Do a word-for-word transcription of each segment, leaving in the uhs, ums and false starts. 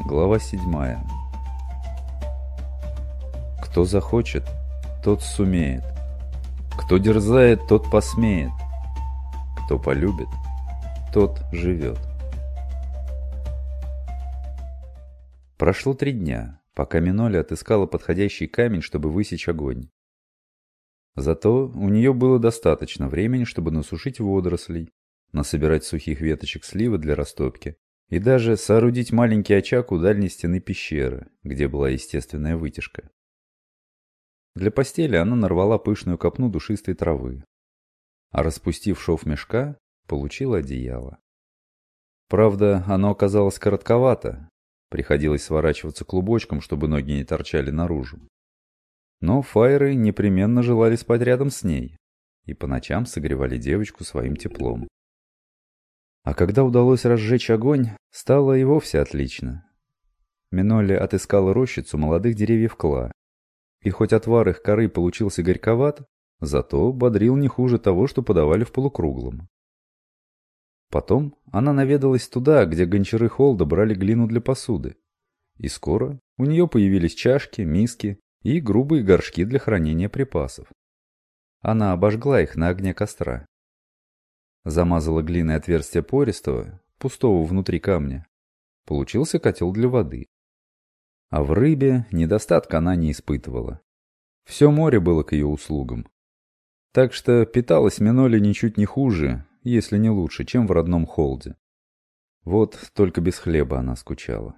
Глава седьмая. Кто захочет, тот сумеет. Кто дерзает, тот посмеет. Кто полюбит, тот живет. Прошло три дня, пока Миноли отыскала подходящий камень, чтобы высечь огонь. Зато у нее было достаточно времени, чтобы насушить водорослей, насобирать сухих веточек сливы для растопки и даже соорудить маленький очаг у дальней стены пещеры, где была естественная вытяжка. Для постели она нарвала пышную копну душистой травы, а распустив шов мешка, получила одеяло. Правда, оно оказалось коротковато, приходилось сворачиваться клубочком, чтобы ноги не торчали наружу. Но фаеры непременно желали спать рядом с ней и по ночам согревали девочку своим теплом. А когда удалось разжечь огонь, стало и вовсе отлично. Миноли отыскала рощицу молодых деревьев кла, и хоть отвар их коры получился горьковат, зато бодрил не хуже того, что подавали в полукруглом. Потом она наведалась туда, где гончары Холда брали глину для посуды, и скоро у нее появились чашки, миски и грубые горшки для хранения припасов. Она обожгла их на огне костра. Замазала глиной отверстие пористого, пустого внутри камня. Получился котел для воды. А в рыбе недостатка она не испытывала. Все море было к ее услугам. Так что питалась Миноли ничуть не хуже, если не лучше, чем в родном Холде. Вот только без хлеба она скучала.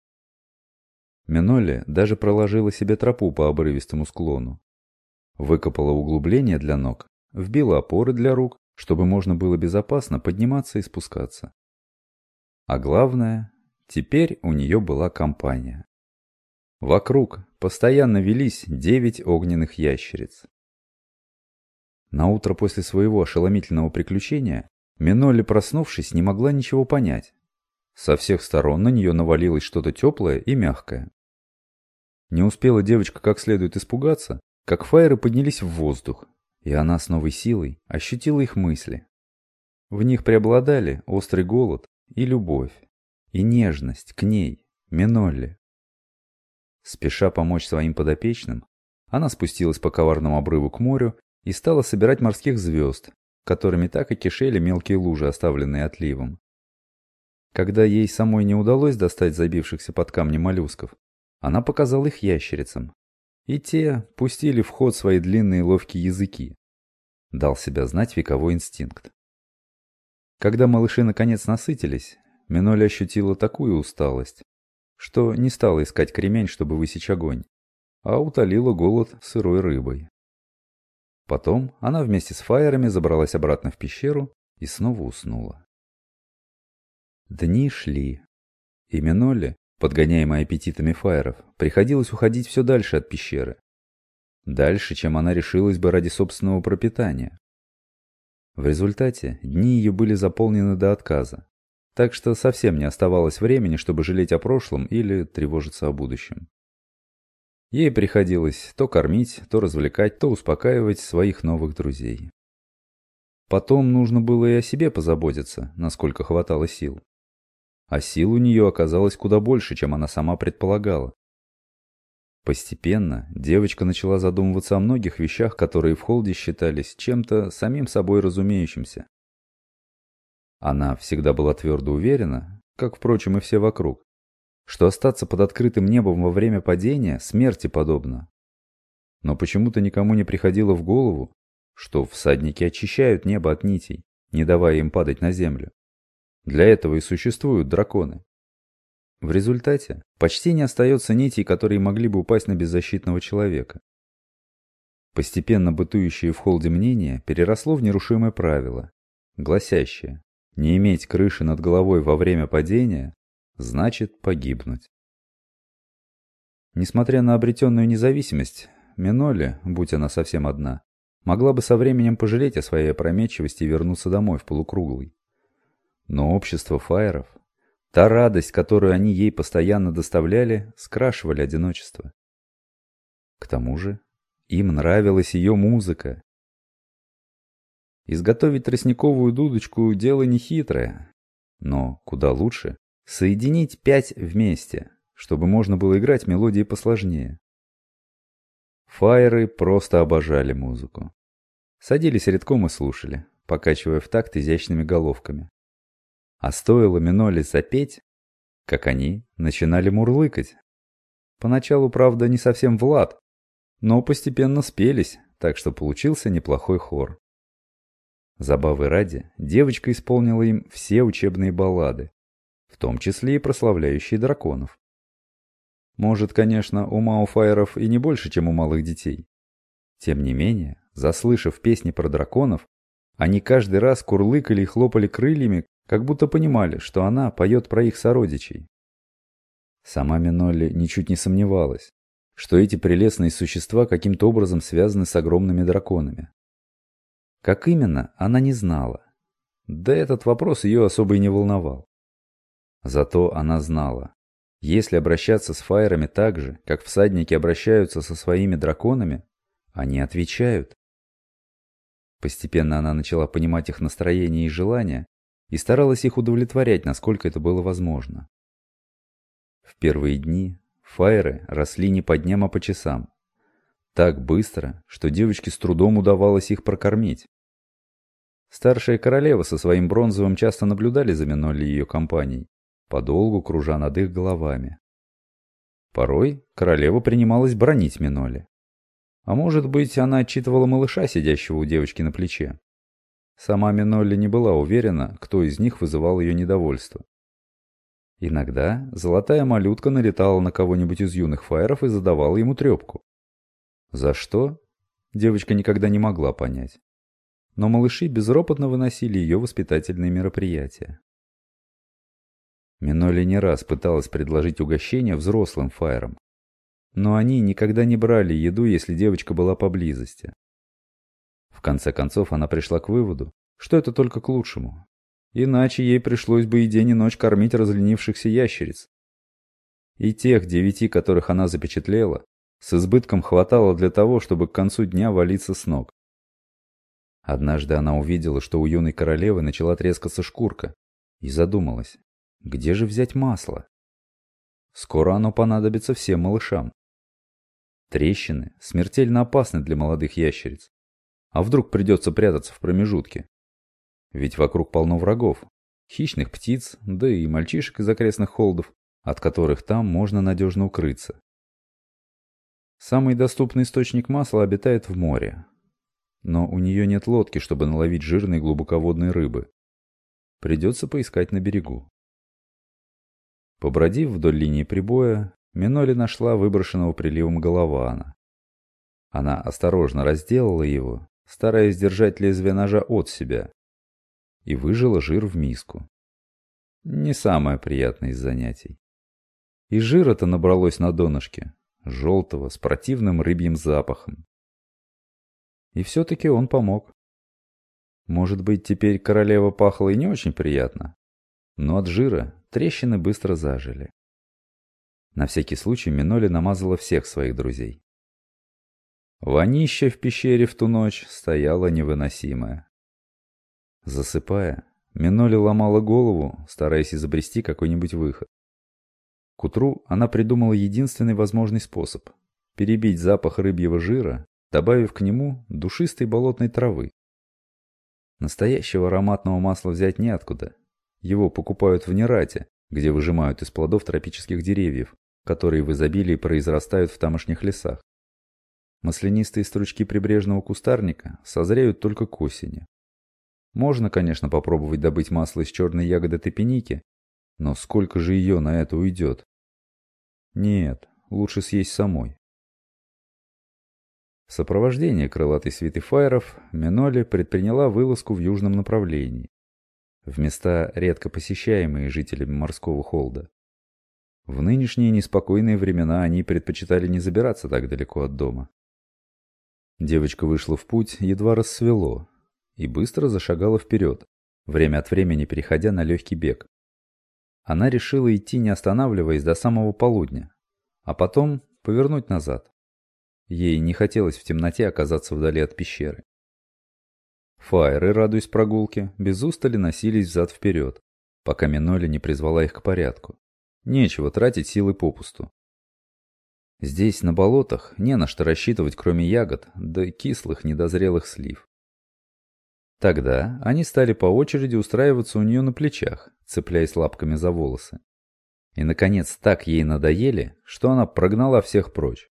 Миноли даже проложила себе тропу по обрывистому склону. Выкопала углубление для ног, вбила опоры для рук, чтобы можно было безопасно подниматься и спускаться. А главное, теперь у нее была компания. Вокруг постоянно велись девять огненных ящериц. Наутро после своего ошеломительного приключения Миноли, проснувшись, не могла ничего понять. Со всех сторон на нее навалилось что-то теплое и мягкое. Не успела девочка как следует испугаться, как фаеры поднялись в воздух, и она с новой силой ощутила их мысли. В них преобладали острый голод и любовь, и нежность к ней, Минолли. Спеша помочь своим подопечным, она спустилась по коварному обрыву к морю и стала собирать морских звезд, которыми так и кишели мелкие лужи, оставленные отливом. Когда ей самой не удалось достать забившихся под камни моллюсков, она показала их ящерицам, и те пустили в ход свои длинные ловкие языки. Дал себя знать вековой инстинкт. Когда малыши наконец насытились, Миноли ощутила такую усталость, что не стала искать кремень, чтобы высечь огонь, а утолила голод сырой рыбой. Потом она вместе с фаерами забралась обратно в пещеру и снова уснула. Дни шли, и Миноли, подгоняемая аппетитами фаеров, приходилось уходить все дальше от пещеры. Дальше, чем она решилась бы ради собственного пропитания. В результате дни ее были заполнены до отказа, так что совсем не оставалось времени, чтобы жалеть о прошлом или тревожиться о будущем. Ей приходилось то кормить, то развлекать, то успокаивать своих новых друзей. Потом нужно было и о себе позаботиться, насколько хватало сил. А сил у нее оказалось куда больше, чем она сама предполагала. Постепенно девочка начала задумываться о многих вещах, которые в Холде считались чем-то самим собой разумеющимся. Она всегда была твердо уверена, как, впрочем, и все вокруг, что остаться под открытым небом во время падения смерти подобно. Но почему-то никому не приходило в голову, что всадники очищают небо от нитей, не давая им падать на землю. Для этого и существуют драконы. В результате почти не остается нитей, которые могли бы упасть на беззащитного человека. Постепенно бытующее в Холде мнение переросло в нерушимое правило, гласящее: не иметь крыши над головой во время падения значит погибнуть. Несмотря на обретенную независимость, Миноли, будь она совсем одна, могла бы со временем пожалеть о своей опрометчивости и вернуться домой в полукруглый. Но общество фаеров, та радость, которую они ей постоянно доставляли, скрашивали одиночество. К тому же им нравилась ее музыка. Изготовить тростниковую дудочку – дело нехитрое, но куда лучше соединить пять вместе, чтобы можно было играть мелодии посложнее. Фаеры просто обожали музыку. Садились редком и слушали, покачивая в такт изящными головками. А стоило Миноле запеть, как они начинали мурлыкать. Поначалу, правда, не совсем в лад, но постепенно спелись, так что получился неплохой хор. Забавы ради, девочка исполнила им все учебные баллады, в том числе и прославляющие драконов. Может, конечно, ума у фаеров и не больше, чем у малых детей. Тем не менее, заслышав песни про драконов, они каждый раз курлыкали и хлопали крыльями, как будто понимали, что она поет про их сородичей. Сама Минолли ничуть не сомневалась, что эти прелестные существа каким-то образом связаны с огромными драконами. Как именно, она не знала. Да этот вопрос ее особо и не волновал. Зато она знала, если обращаться с фаерами так же, как всадники обращаются со своими драконами, они отвечают. Постепенно она начала понимать их настроение и желания и старалась их удовлетворять, насколько это было возможно. В первые дни фаеры росли не по дням, а по часам. Так быстро, что девочке с трудом удавалось их прокормить. Старшая королева со своим бронзовым часто наблюдали за Минолли и ее компанией, подолгу кружа над их головами. Порой королева принималась бранить Минолли. А может быть, она отчитывала малыша, сидящего у девочки на плече. Сама Минолли не была уверена, кто из них вызывал ее недовольство. Иногда золотая малютка налетала на кого-нибудь из юных фаеров и задавала ему трепку. За что? Девочка никогда не могла понять. Но малыши безропотно выносили ее воспитательные мероприятия. Минолли не раз пыталась предложить угощение взрослым фаерам, но они никогда не брали еду, если девочка была поблизости. В конце концов она пришла к выводу, что это только к лучшему. Иначе ей пришлось бы и день и ночь кормить разленившихся ящериц. И тех девяти, которых она запечатлела, с избытком хватало для того, чтобы к концу дня валиться с ног. Однажды она увидела, что у юной королевы начала трескаться шкурка, и задумалась, где же взять масло? Скоро оно понадобится всем малышам. Трещины смертельно опасны для молодых ящериц. А вдруг придется прятаться в промежутке? Ведь вокруг полно врагов, хищных птиц, да и мальчишек из окрестных холдов, от которых там можно надежно укрыться. Самый доступный источник масла обитает в море. Но у нее нет лодки, чтобы наловить жирной глубоководной рыбы. Придется поискать на берегу. Побродив вдоль линии прибоя, Минолли нашла выброшенного приливом голована. Она осторожно разделала его, стараясь держать лезвие ножа от себя, и выжила жир в миску. Не самое приятное из занятий. И жира-то набралось на донышке, желтого, с противным рыбьим запахом. И все-таки он помог. Может быть, теперь королева пахла и не очень приятно, но от жира трещины быстро зажили. На всякий случай Минолли намазала всех своих друзей. Вонища в пещере в ту ночь стояла невыносимая. Засыпая, Минолли ломала голову, стараясь изобрести какой-нибудь выход. К утру она придумала единственный возможный способ – перебить запах рыбьего жира, добавив к нему душистой болотной травы. Настоящего ароматного масла взять неоткуда. Его покупают в Нерате, где выжимают из плодов тропических деревьев, которые в изобилии произрастают в тамошних лесах. Маслянистые стручки прибрежного кустарника созреют только к осени. Можно, конечно, попробовать добыть масло из черной ягоды топиники, но сколько же ее на это уйдет? Нет, лучше съесть самой. В сопровождении крылатой свиты фаеров Минолли предприняла вылазку в южном направлении, в места, редко посещаемые жителями морского холда. В нынешние неспокойные времена они предпочитали не забираться так далеко от дома. Девочка вышла в путь, едва рассвело, и быстро зашагала вперед, время от времени переходя на легкий бег. Она решила идти, не останавливаясь, до самого полудня, а потом повернуть назад. Ей не хотелось в темноте оказаться вдали от пещеры. Фаеры, радуясь прогулке, без устали носились взад-вперед, пока Минолли не призвала их к порядку. Нечего тратить силы попусту. Здесь, на болотах, не на что рассчитывать, кроме ягод, да кислых недозрелых слив. Тогда они стали по очереди устраиваться у нее на плечах, цепляясь лапками за волосы. И, наконец, так ей надоели, что она прогнала всех прочь.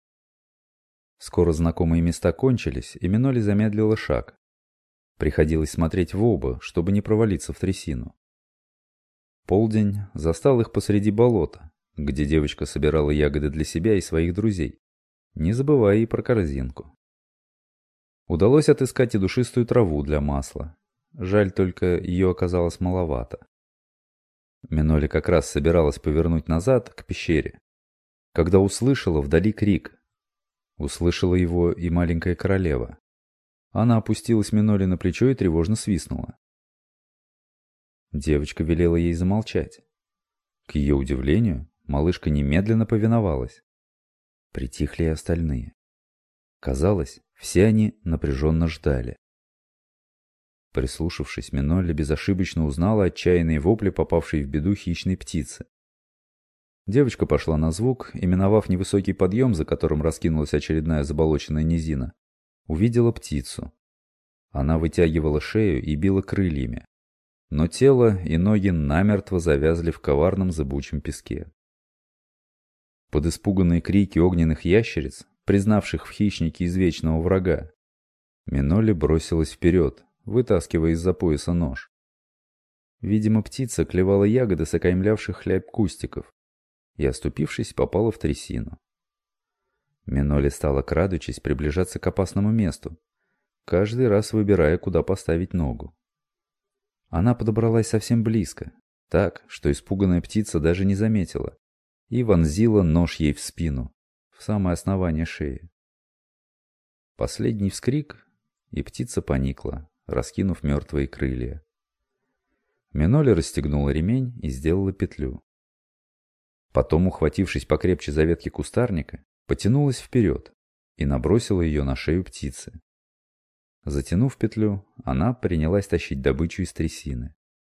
Скоро знакомые места кончились, и Миноли замедлила шаг. Приходилось смотреть в оба, чтобы не провалиться в трясину. Полдень застал их посреди болота, где девочка собирала ягоды для себя и своих друзей, не забывая и про корзинку. Удалось отыскать и душистую траву для масла. Жаль только, ее оказалось маловато. Миноли как раз собиралась повернуть назад, к пещере, когда услышала вдали крик. Услышала его и маленькая королева. Она опустилась Миноли на плечо и тревожно свистнула. Девочка велела ей замолчать. К ее удивлению, малышка немедленно повиновалась. Притихли и остальные. Казалось, все они напряженно ждали. Прислушавшись, Минолли безошибочно узнала отчаянные вопли попавшей в беду хищной птицы. Девочка пошла на звук и, миновав невысокий подъем, за которым раскинулась очередная заболоченная низина, увидела птицу. Она вытягивала шею и била крыльями, но тело и ноги намертво завязли в коварном зыбучем песке. Под испуганные крики огненных ящериц, признавших в хищнике извечного врага, Минолли бросилась вперед, вытаскивая из-за пояса нож. Видимо, птица клевала ягоды с окаймлявших хляб кустиков и, оступившись, попала в трясину. Минолли стала, крадучись, приближаться к опасному месту, каждый раз выбирая, куда поставить ногу. Она подобралась совсем близко, так, что испуганная птица даже не заметила, и вонзила нож ей в спину, в самое основание шеи. Последний вскрик, и птица поникла, раскинув мертвые крылья. Минолли расстегнула ремень и сделала петлю. Потом, ухватившись покрепче за ветки кустарника, потянулась вперед и набросила ее на шею птицы. Затянув петлю, она принялась тащить добычу из трясины.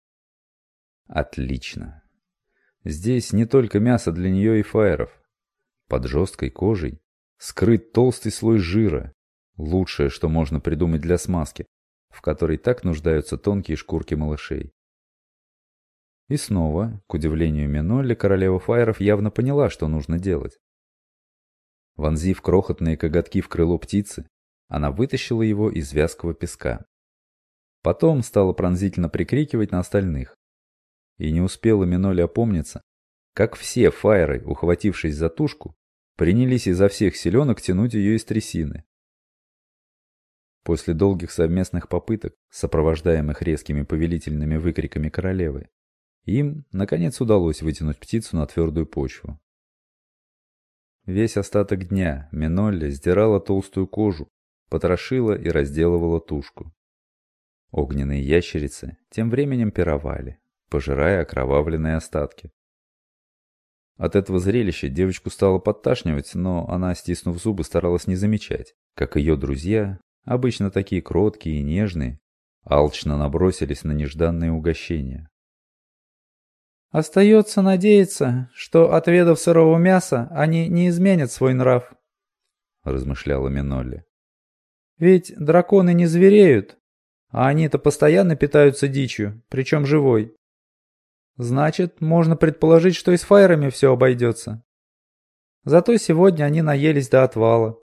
Отлично. Здесь не только мясо для нее и фаеров. Под жесткой кожей скрыт толстый слой жира, лучшее, что можно придумать для смазки, в которой так нуждаются тонкие шкурки малышей. И снова, к удивлению Минолли, королева фаеров явно поняла, что нужно делать. Вонзив крохотные коготки в крыло птицы, она вытащила его из вязкого песка. Потом стала пронзительно прикрикивать на остальных. И не успела Минолли опомниться, как все фаеры, ухватившись за тушку, принялись изо всех силенок тянуть ее из трясины. После долгих совместных попыток, сопровождаемых резкими повелительными выкриками королевы, им, наконец, удалось вытянуть птицу на твердую почву. Весь остаток дня Минолли сдирала толстую кожу, потрошила и разделывала тушку. Огненные ящерицы тем временем пировали, пожирая окровавленные остатки. От этого зрелища девочку стало подташнивать, но она, стиснув зубы, старалась не замечать, как ее друзья, обычно такие кроткие и нежные, алчно набросились на нежданные угощения. «Остается надеяться, что, отведав сырого мяса, они не изменят свой нрав», — размышляла Минолли. «Ведь драконы не звереют, а они-то постоянно питаются дичью, причем живой. Значит, можно предположить, что и с фаерами все обойдется. Зато сегодня они наелись до отвала».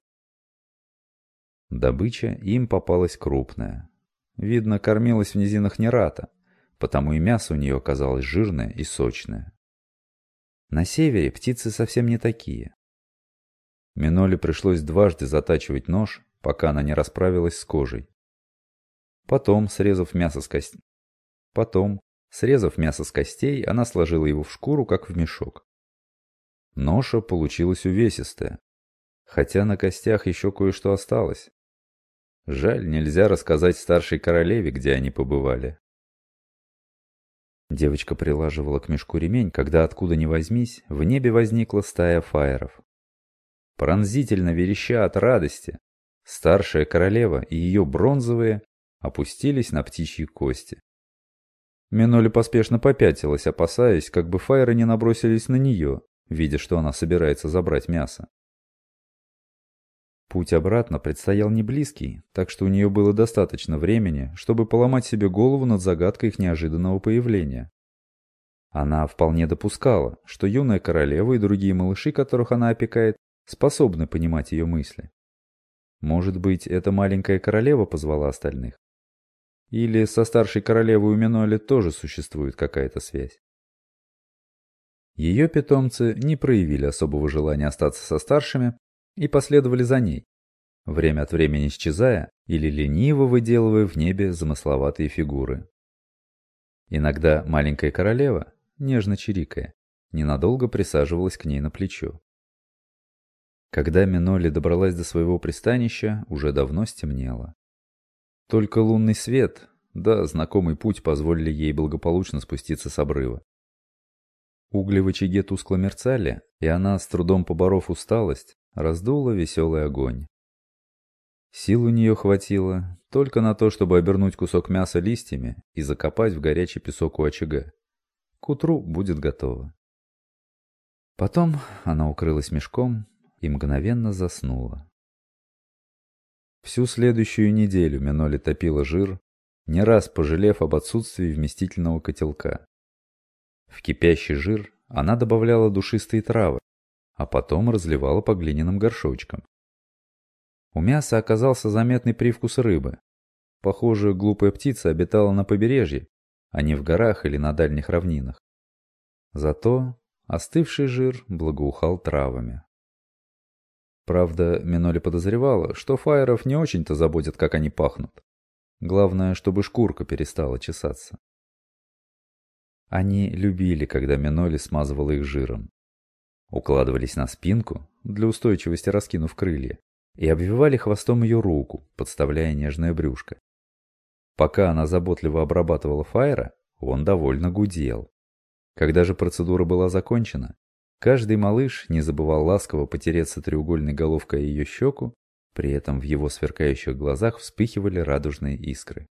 Добыча им попалась крупная. Видно, кормилась в низинах Нерата, потому и мясо у нее оказалось жирное и сочное. На севере птицы совсем не такие. Минолли пришлось дважды затачивать нож, пока она не расправилась с кожей. Потом, срезав мясо с костей, Потом, срезав мясо с костей, она сложила его в шкуру, как в мешок. Ноша получилась увесистая, хотя на костях еще кое-что осталось. Жаль, нельзя рассказать старшей королеве, где они побывали. Девочка прилаживала к мешку ремень, когда откуда ни возьмись, в небе возникла стая фаеров. Пронзительно вереща от радости, старшая королева и ее бронзовые опустились на птичьи кости. Миноли поспешно попятилась, опасаясь, как бы фаеры не набросились на нее, видя, что она собирается забрать мясо. Путь обратно предстоял не близкий, так что у нее было достаточно времени, чтобы поломать себе голову над загадкой их неожиданного появления. Она вполне допускала, что юная королева и другие малыши, которых она опекает, способны понимать ее мысли. Может быть, эта маленькая королева позвала остальных? Или со старшей королевой у Миноли тоже существует какая-то связь? Ее питомцы не проявили особого желания остаться со старшими и последовали за ней, время от времени исчезая или лениво выделывая в небе замысловатые фигуры. Иногда маленькая королева, нежно чирикая, ненадолго присаживалась к ней на плечо. Когда Миноли добралась до своего пристанища, уже давно стемнело. Только лунный свет, да знакомый путь позволили ей благополучно спуститься с обрыва. Угли в очаге тускло мерцали, и она, с трудом поборов усталость, раздула веселый огонь. Сил у нее хватило только на то, чтобы обернуть кусок мяса листьями и закопать в горячий песок у очага. К утру будет готово. Потом она укрылась мешком и мгновенно заснула. Всю следующую неделю Миноли топила жир, не раз пожалев об отсутствии вместительного котелка. В кипящий жир она добавляла душистые травы, а потом разливала по глиняным горшочкам. У мяса оказался заметный привкус рыбы. Похоже, глупая птица обитала на побережье, а не в горах или на дальних равнинах. Зато остывший жир благоухал травами. Правда, Миноли подозревала, что фаеров не очень-то заботят, как они пахнут. Главное, чтобы шкурка перестала чесаться. Они любили, когда Миноли смазывала их жиром. Укладывались на спинку, для устойчивости раскинув крылья, и обвивали хвостом ее руку, подставляя нежное брюшко. Пока она заботливо обрабатывала фаера, он довольно гудел. Когда же процедура была закончена, каждый малыш не забывал ласково потереться треугольной головкой о ее щеку, при этом в его сверкающих глазах вспыхивали радужные искры.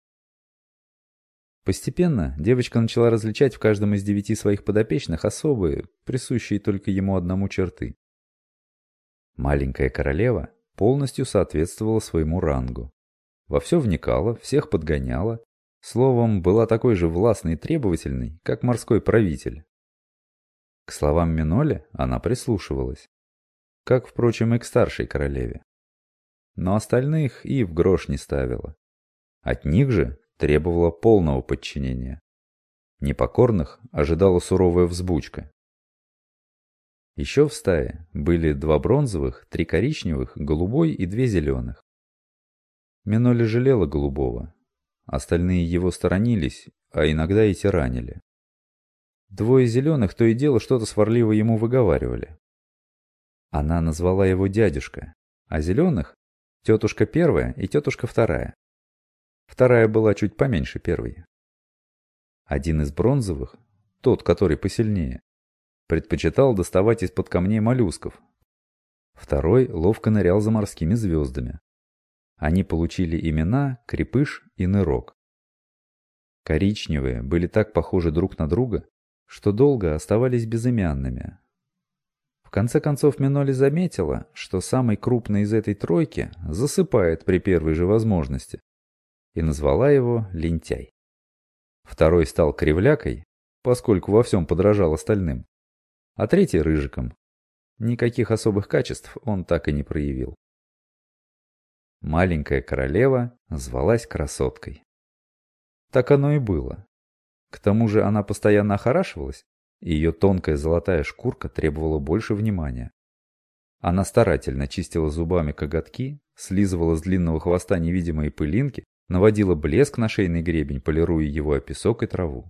Постепенно девочка начала различать в каждом из девяти своих подопечных особые, присущие только ему одному черты. Маленькая королева полностью соответствовала своему рангу. Во все вникала, всех подгоняла, словом, была такой же властной и требовательной, как морской правитель. К словам Миноли она прислушивалась, как, впрочем, и к старшей королеве. Но остальных и в грош не ставила. От них же требовала полного подчинения. Непокорных ожидала суровая взбучка. Еще в стае были два бронзовых, три коричневых, голубой и две зеленых. Миноли жалела голубого. Остальные его сторонились, а иногда и тиранили. Двое зеленых то и дело что-то сварливо ему выговаривали. Она назвала его дядюшка, а зеленых — тетушка первая и тетушка вторая. Вторая была чуть поменьше первой. Один из бронзовых, тот, который посильнее, предпочитал доставать из-под камней моллюсков. Второй ловко нырял за морскими звездами. Они получили имена Крепыш и Нырок. Коричневые были так похожи друг на друга, что долго оставались безымянными. В конце концов Миноли заметила, что самый крупный из этой тройки засыпает при первой же возможности, и назвала его Лентяй. Второй стал Кривлякой, поскольку во всем подражал остальным, а третий — Рыжиком. Никаких особых качеств он так и не проявил. Маленькая королева звалась Красоткой. Так оно и было. К тому же она постоянно охорашивалась, и ее тонкая золотая шкурка требовала больше внимания. Она старательно чистила зубами коготки, слизывала с длинного хвоста невидимые пылинки, наводила блеск на шейный гребень, полируя его о песок и траву.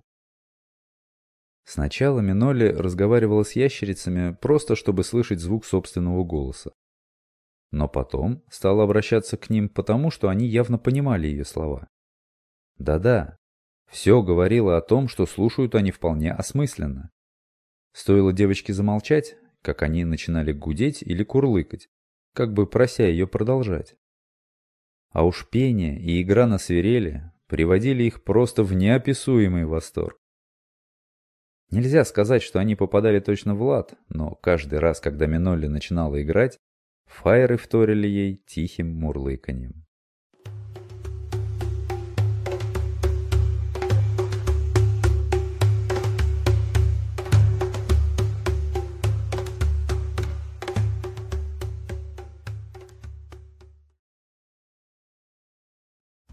Сначала Миноли разговаривала с ящерицами просто, чтобы слышать звук собственного голоса. Но потом стала обращаться к ним потому, что они явно понимали ее слова. Да-да, все говорило о том, что слушают они вполне осмысленно. Стоило девочке замолчать, как они начинали гудеть или курлыкать, как бы прося ее продолжать. А уж пение и игра на свирели приводили их просто в неописуемый восторг. Нельзя сказать, что они попадали точно в лад, но каждый раз, когда Минолли начинала играть, фаеры вторили ей тихим мурлыканьем.